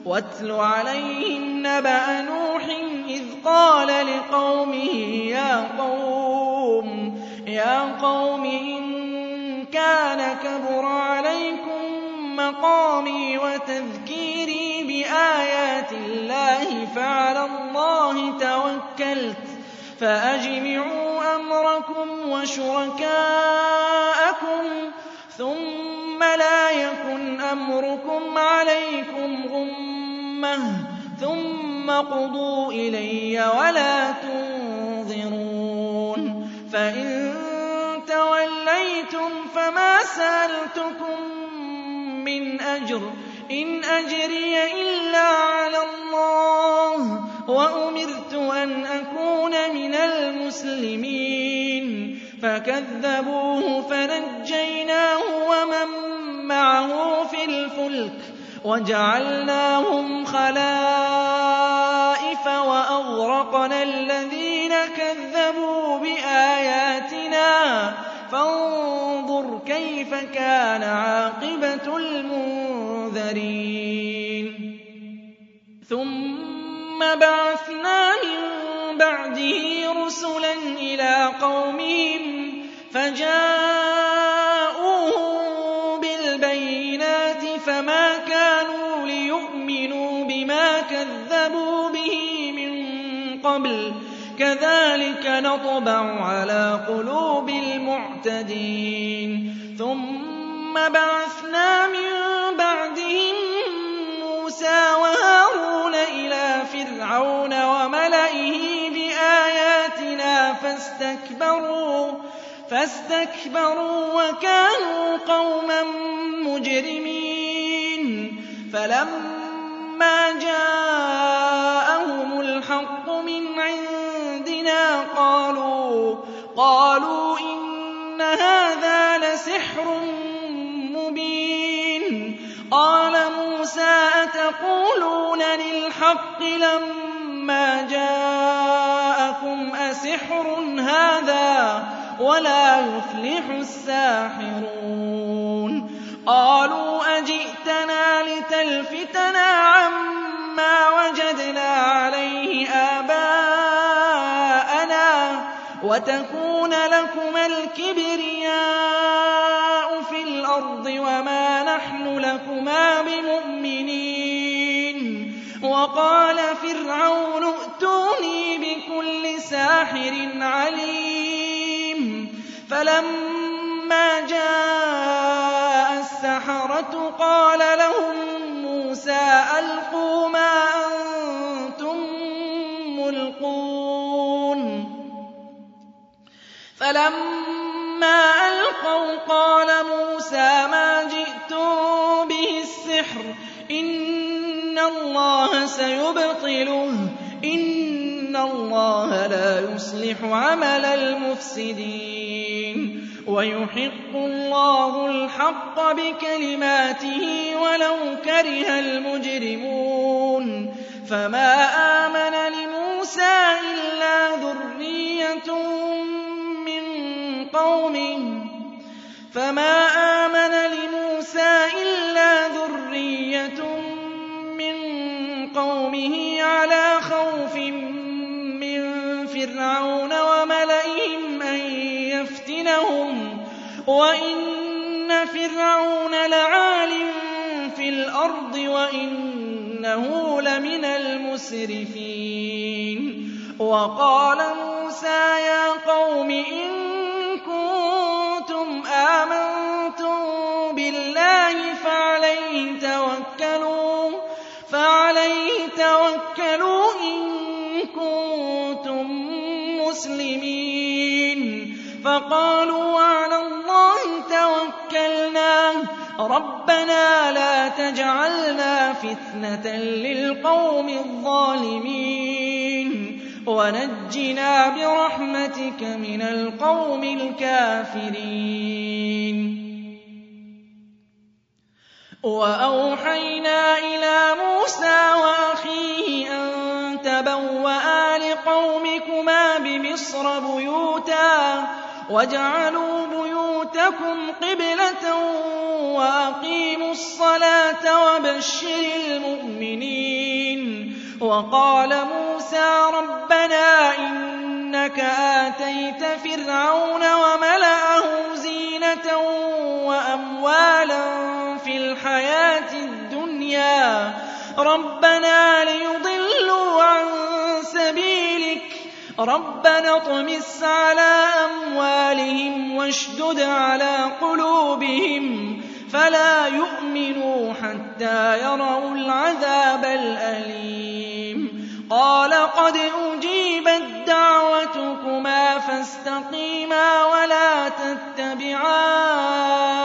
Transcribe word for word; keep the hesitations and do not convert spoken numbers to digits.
واتل عليهم نبأ نوح إذ قال لقومه يا قوم يا قوم إن كان كبر عليكم مقامي وتذكيري بآيات الله فعلى الله توكلت فأجمعوا أمركم وشركاءكم ثم لا يكن أمركم عليكم غمة ثم قضوا إلي ولا تنظرون فإن توليتم فما سألتكم من أجر إن أجري إلا على الله وأمرت أن أكون من المسلمين فكذبوه فنجيناه ومن معه في الفلك وجعلناهم خلائف وأغرقنا الذين كذبوا بآياتنا فانظر كيف كان عاقبة المنذرين ثم بعثنا من بعده رسلا إلى قومهم فجاءوهم بالبينات فما كانوا ليؤمنوا بما كذبوا به من قبل كذلك نطبع على قلوب المعتدين ثم بعثنا من بعدهم موسى وهارون إلى فرعون وملئه بآياتنا فاستكبروا فاستكبروا وكانوا قوما مجرمين فلما جاءهم الحق من عندنا قالوا قالوا إن هذا لسحر مبين قال موسى أتقولون للحق لما جاءكم أسحر هذا ولا يفلح الساحرون قالوا أجئتنا لتلفتنا عما وجدنا عليه آباءنا وتكون لكما الكبرياء في الأرض وما نحن لكما بمؤمنين وقال فرعون ائتوني بكل ساحر عليم فلما جاء السحرة قال لهم موسى ألقوا ما أنتم ملقون فلما ألقوا قال موسى ما جئتم به السحر إن الله سيبطله إن الله لا يصلح عمل المفسدين ويحق الله الحق بكلماته ولو كره المجرمون فما آمن لموسى إلا ذرية من قومه فما آمن لموسى إلا ذرية من قومه على خوف من فرعون وملئهم أن يفتنهم وإن فرعون لعال في الأرض وإنه لمن المسرفين وقال موسى يا قوم إن كنتم آمنتم بالله فعليه توكلوا فعليه توكلوا إن كنتم مسلمين فقالوا على الله توكلنا ربنا لا تجعلنا فتنة للقوم الظالمين ونجنا برحمتك من القوم الكافرين وأوحينا إلى موسى وأخيه أن تبوأ لقومكما بمصر بيوتا واجعلوا بيوتكم قبلة وأقيموا الصلاة وبشر المؤمنين وقال موسى ربنا إنك آتيت فرعون وملأه زينة وأموالا في الحياة الدنيا ربنا ليضلوا عن سبيلك ربنا اطمس على أموالهم واشدد على قلوبهم فلا يؤمنوا حتى يروا العذاب الأليم قال قد أجيبت دعوتكما فاستقيما ولا تتبعان